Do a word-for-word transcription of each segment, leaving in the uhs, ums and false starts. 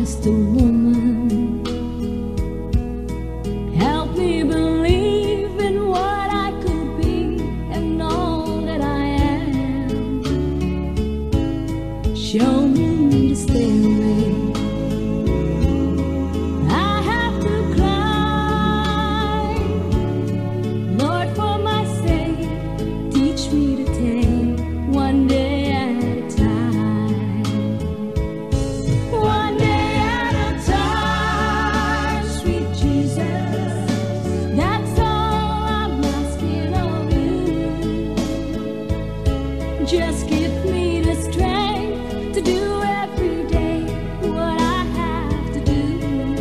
just a woman. Help me believe in what I could be and all that I am. Show me the stairway I have to climb. Lord, for my sake, teach me to take one day at a time. One day at a time, sweet Jesus. That's all I'm asking of you. Just give me the strength to do every day what I have to do.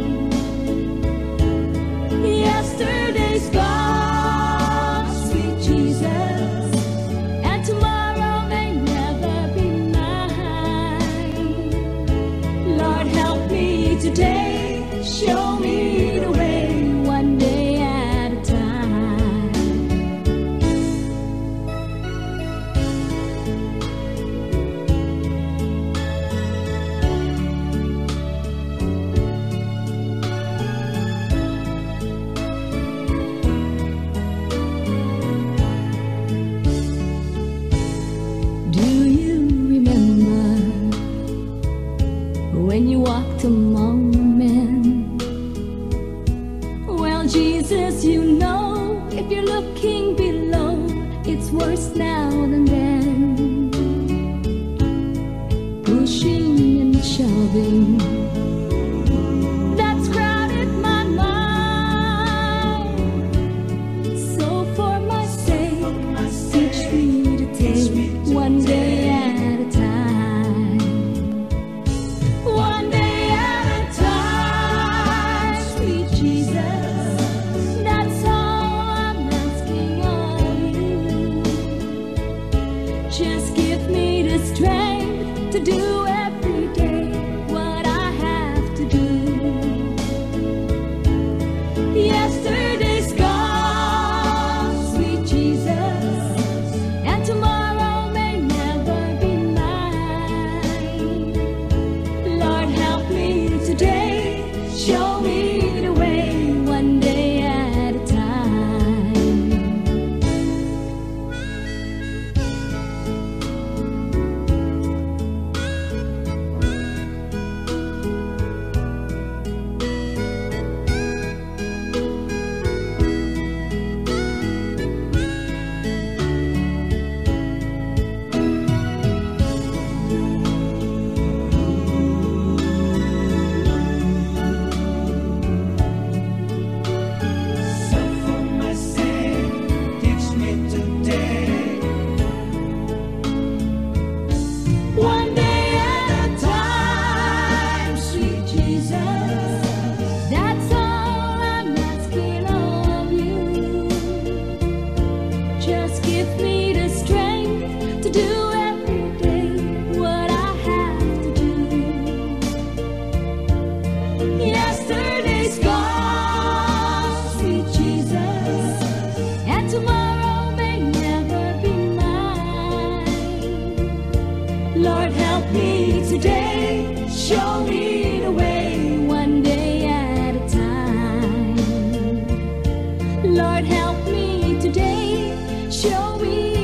Yesterday's gone, sweet Jesus, and tomorrow may never be mine. Lord, help me today, show me the way, one day at a time. Do you remember when you walked among men? Well, Jesus, you know, if you're looking below, it's worse now than then. Pushing and shoving, that's crowded my mind. So for my sake, teach me to take one day at a time. One day at a time, sweet Jesus. That's all I'm asking of you. Just give me the strength to do every day what I have to do. Yesterday's gone, sweet Jesus, and tomorrow may never be mine. Lord, help me today, show me the way, one day at a time. So for my sake, teach me today. One day at a time, sweet Jesus. That's all I'm asking of you. Just give me the strength to do every day what I have to do. Yesterday's gone, sweet Jesus, and tomorrow may never be mine. Lord, help me today, show me the way, one day at a time. Lord, help me today, show me